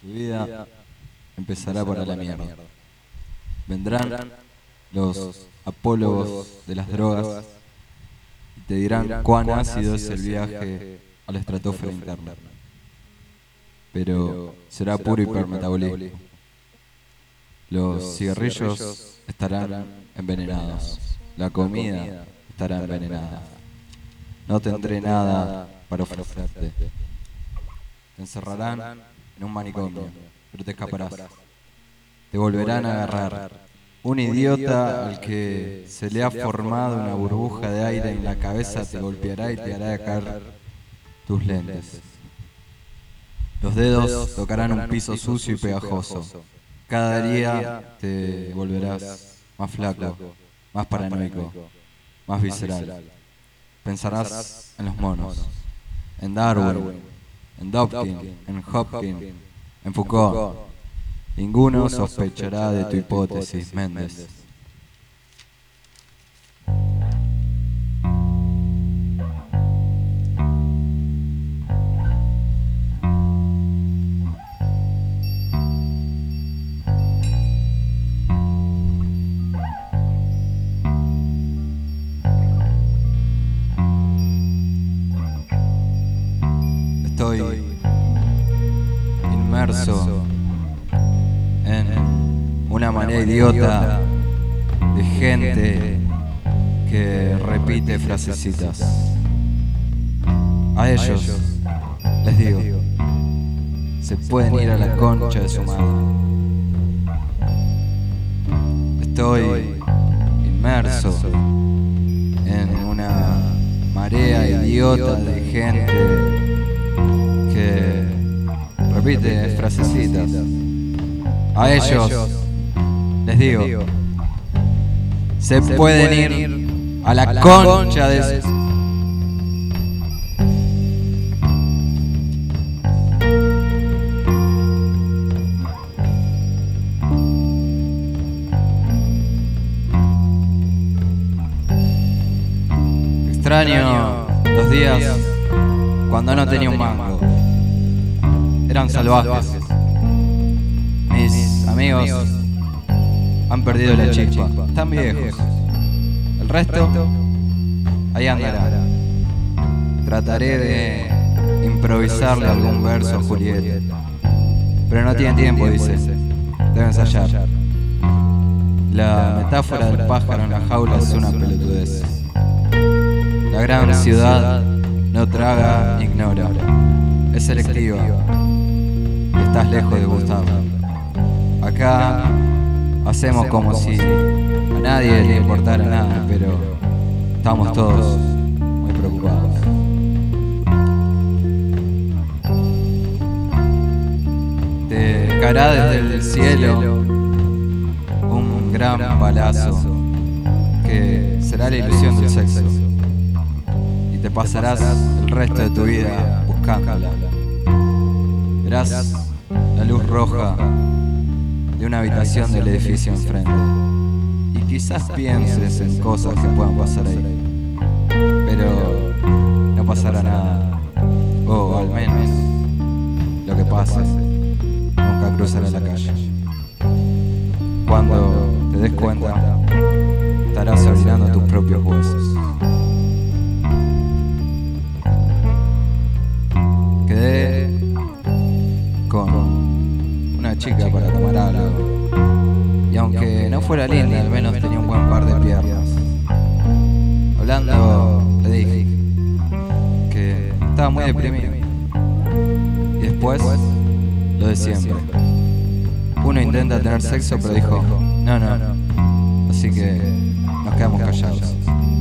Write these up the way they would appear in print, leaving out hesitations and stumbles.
Tu vida empezará para la mierda. Vendrán los apólogos de las drogas y te dirán cuán ácido es el viaje a la estratosfera interna. Pero será puro hipermetabolismo. Los cigarrillos estarán envenenados. La comida estará envenenada. No tendré nada para ofrecerte. Te encerrarán en un manicomio, pero te escaparás. Te volverán a agarrar. Un idiota al que se le ha formado una burbuja de aire en la cabeza te golpeará y te hará caer tus lentes. Los dedos tocarán un piso sucio y pegajoso. Cada día te volverás más flaco, más paranoico, más visceral. Pensarás en los monos, en Darwin, en Dopkin, en Hopkins, en Foucault. Ninguno sospechará de tu hipótesis, Méndez. Estoy inmerso en una manera idiota de gente que repite frasecitas. A ellos les digo, se pueden ir a la concha de su madre. Estoy inmerso en una marea idiota de gente que repite frasecitas. A ellos les digo, se pueden ir a la concha de su... Extraño los días cuando no tenía un mango. Eran salvajes. Mis amigos han perdido la chispa. Están viejos. El resto, ahí andará. Trataré de improvisarle algún verso a Julieta. Pero no tienen tiempo, dice. Deben ensayar. La metáfora del pájaro en la jaula es una pelotudez. La gran ciudad no traga ni ignora. Es selectiva. Y estás lejos de gustarla. Acá hacemos como si a nadie le importara nada, pero estamos todos muy preocupados. Te caerá desde el cielo un gran balazo que será la ilusión del sexo y te pasarás el resto de tu vida buscándola. Verás la luz roja de una habitación del edificio enfrente y quizás pienses en cosas que puedan pasar ahí, pero no pasará nada, o al menos lo que pase nunca cruzará la calle. Cuando te des cuenta, estarás orinando tus propios huesos. Quedé con una chica para tomar algo, y aunque no fuera linda, al menos tenía un buen par de piernas. Hablando, le dije que estaba muy deprimido, y después lo de siempre. Uno intenta tener sexo, pero dijo no, así que nos quedamos callados.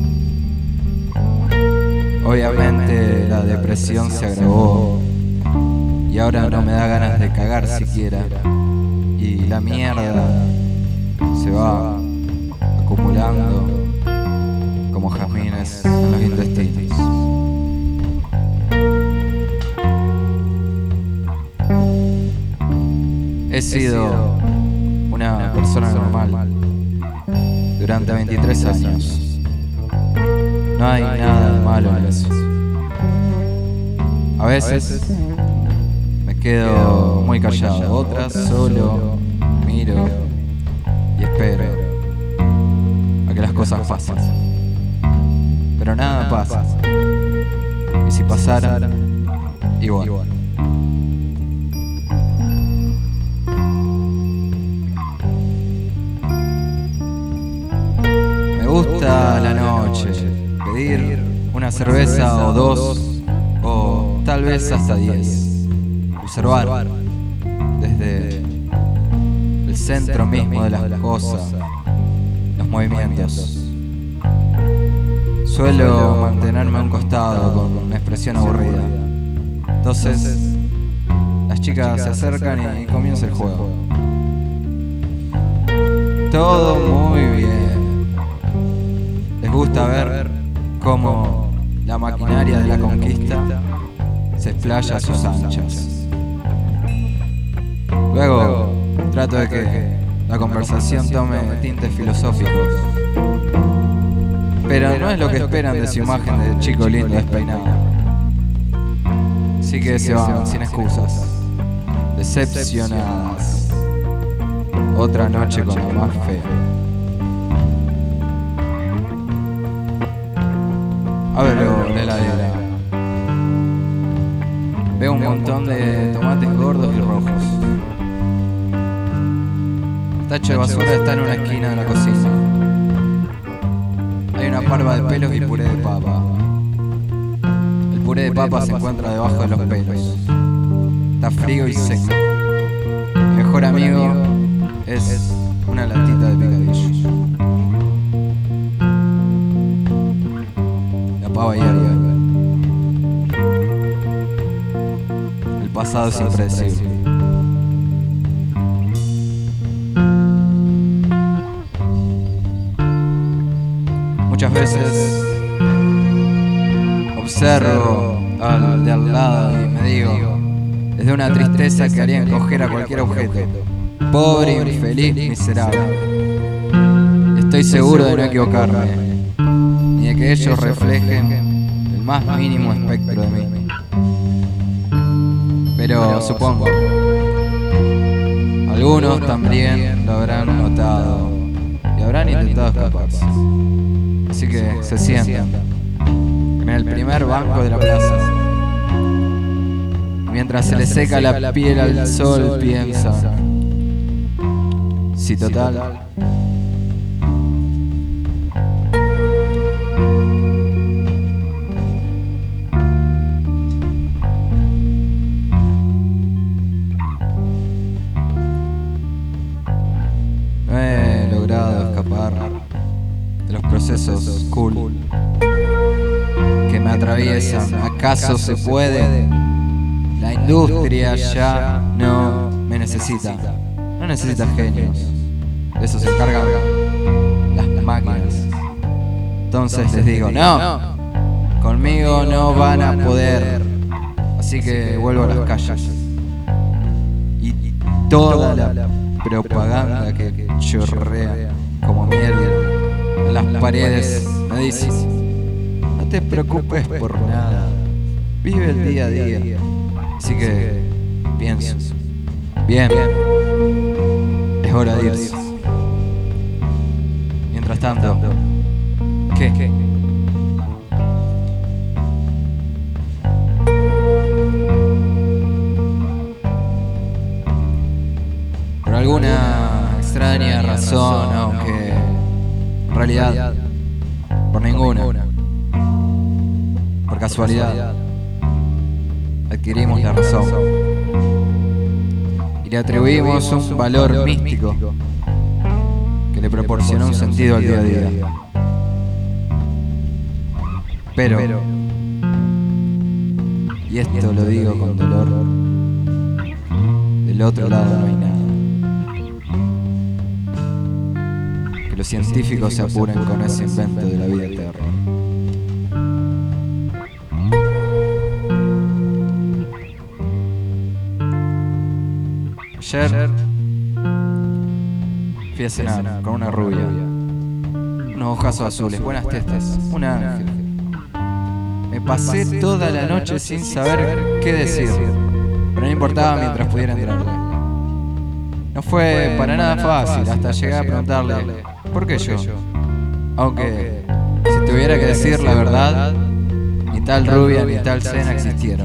Obviamente la depresión se agravó y ahora no me da ganas de cagar siquiera, y la mierda se va acumulando como jazmines en los intestinos. He sido una persona normal durante 23 años. No hay nada de malo en eso. A veces me quedo muy callado. Otras solo miro y espero a que las cosas pasen. Pero nada pasa. Y si pasara, igual. Me gusta la noche, pedir una cerveza o dos, o tal vez hasta 10. Observar desde el centro mismo de las cosas, los movimientos. Suelo mantenerme a un costado con una expresión aburrida. Entonces, las chicas se acercan y comienza el juego. Todo muy bien. Les gusta ver cómo la maquinaria de la conquista se explaya a sus anchas. Luego, trato de que la conversación tome tintes filosóficos. Pero no es lo que esperan de su imagen de chico lindo despeinado. Así que se van sin excusas, decepcionadas. Otra noche con la más fea. Abro la heladera. Veo un montón de tomates gordos y rojos. El tacho de basura está en una esquina de la cocina. Hay una parva de pelos y puré de papa. El puré de papa se encuentra debajo de los pelos. Está frío y seco. Mi mejor amigo es una latita de picadillo. La pava hierve. El pasado es impredecible. Muchas veces observo al de al lado y me digo, desde una tristeza que haría encoger a cualquier objeto, pobre, infeliz, miserable. Estoy seguro de no equivocarme, ni de que ellos reflejen el más mínimo espectro de mí. Pero supongo, algunos también lo habrán notado y habrán intentado escaparse. Así que se sientan en el primer banco de la plaza. Y mientras se le seca la piel al sol, piensa: si total, no he logrado escapar de los procesos cool que me atraviesan. ¿Acaso se puede? La industria ya no me necesita. No necesita genios. De eso se encargan las máquinas. Entonces les digo, no, conmigo no van a poder. Así que vuelvo a las calles. Y toda la propaganda que chorrea como miel en las paredes me dice: no te preocupes por nada, vive el día a día. Así que pienso, bien, es hora de irse. Mientras tanto, ¿qué? Por alguna extraña razón, aunque en realidad por ninguna, por casualidad, adquirimos la razón y le atribuimos un valor místico que le proporcionó un sentido al día a día. Pero, y esto lo digo con dolor, del otro lado no hay nada. Que los científicos se apuren con ese invento de la vida eterna. Ayer fui a cenar con una rubia, unos ojazos azules, buenas tetas, un ángel. Me pasé toda la noche sin saber qué decir, pero no importaba mientras pudiera entrarle. No fue para nada fácil, hasta llegué a preguntarle, ¿por qué yo? Aunque, si tuviera que decir la verdad, ni tal rubia ni tal cena existieron.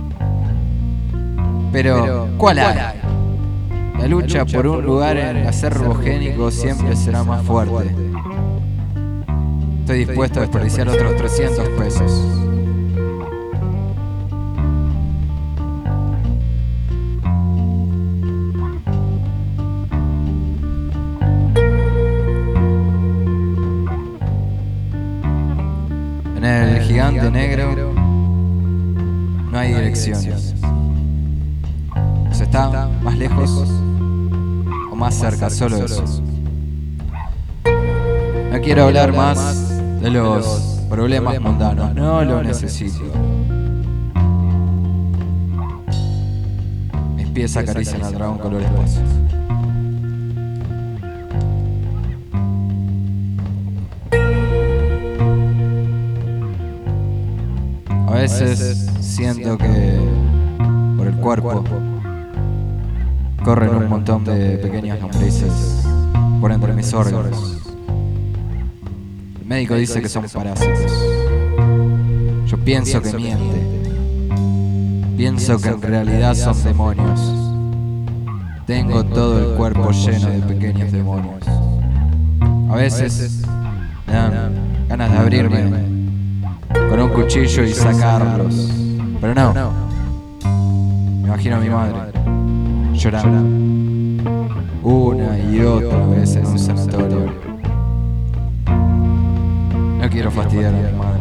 Pero, ¿cuál hay? La lucha por un lugar en el acervo génico siempre será más fuerte. Estoy dispuesto a desperdiciar otros 300 pesos. En el gigante negro no hay direcciones. O sea, está más lejos o más cerca, solo eso. No quiero hablar más de los problemas mundanos, no lo necesito. Mis pies acarician al dragón color espacio. A veces siento que por el cuerpo corren un montón de pequeñas lombrices por entre mis órganos. El médico dice que son parásitos. Yo pienso que miente. Pienso que en realidad son demonios. Tengo todo el cuerpo lleno de pequeños demonios. A veces me dan ganas de abrirme con un cuchillo y sacarlos. Pero no. Me imagino a mi madre llorando una y otra vez en un sanatorio. No quiero fastidiar a mi madre.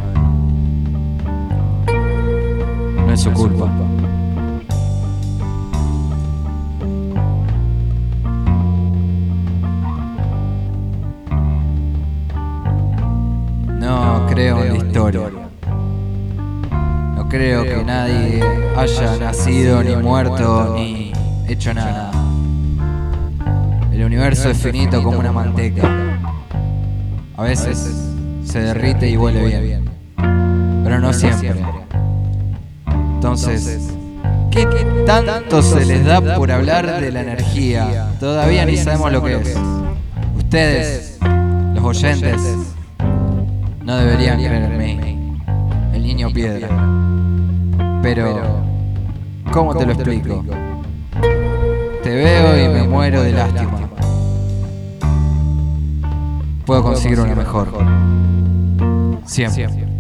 No es su culpa. No creo en la historia. No creo que nadie haya nacido, ni muerto, ni hecho nada. El universo es finito como una manteca. A veces se derrite y huele bien, pero no siempre. Entonces, ¿qué tanto se les da por hablar de la energía? Todavía ni sabemos lo que es. Ustedes, los oyentes, no deberían creer en mí, el niño piedra. Pero, ¿cómo te lo explico? Te veo y me muero de lástima. Puedo conseguir una mejor. Siempre.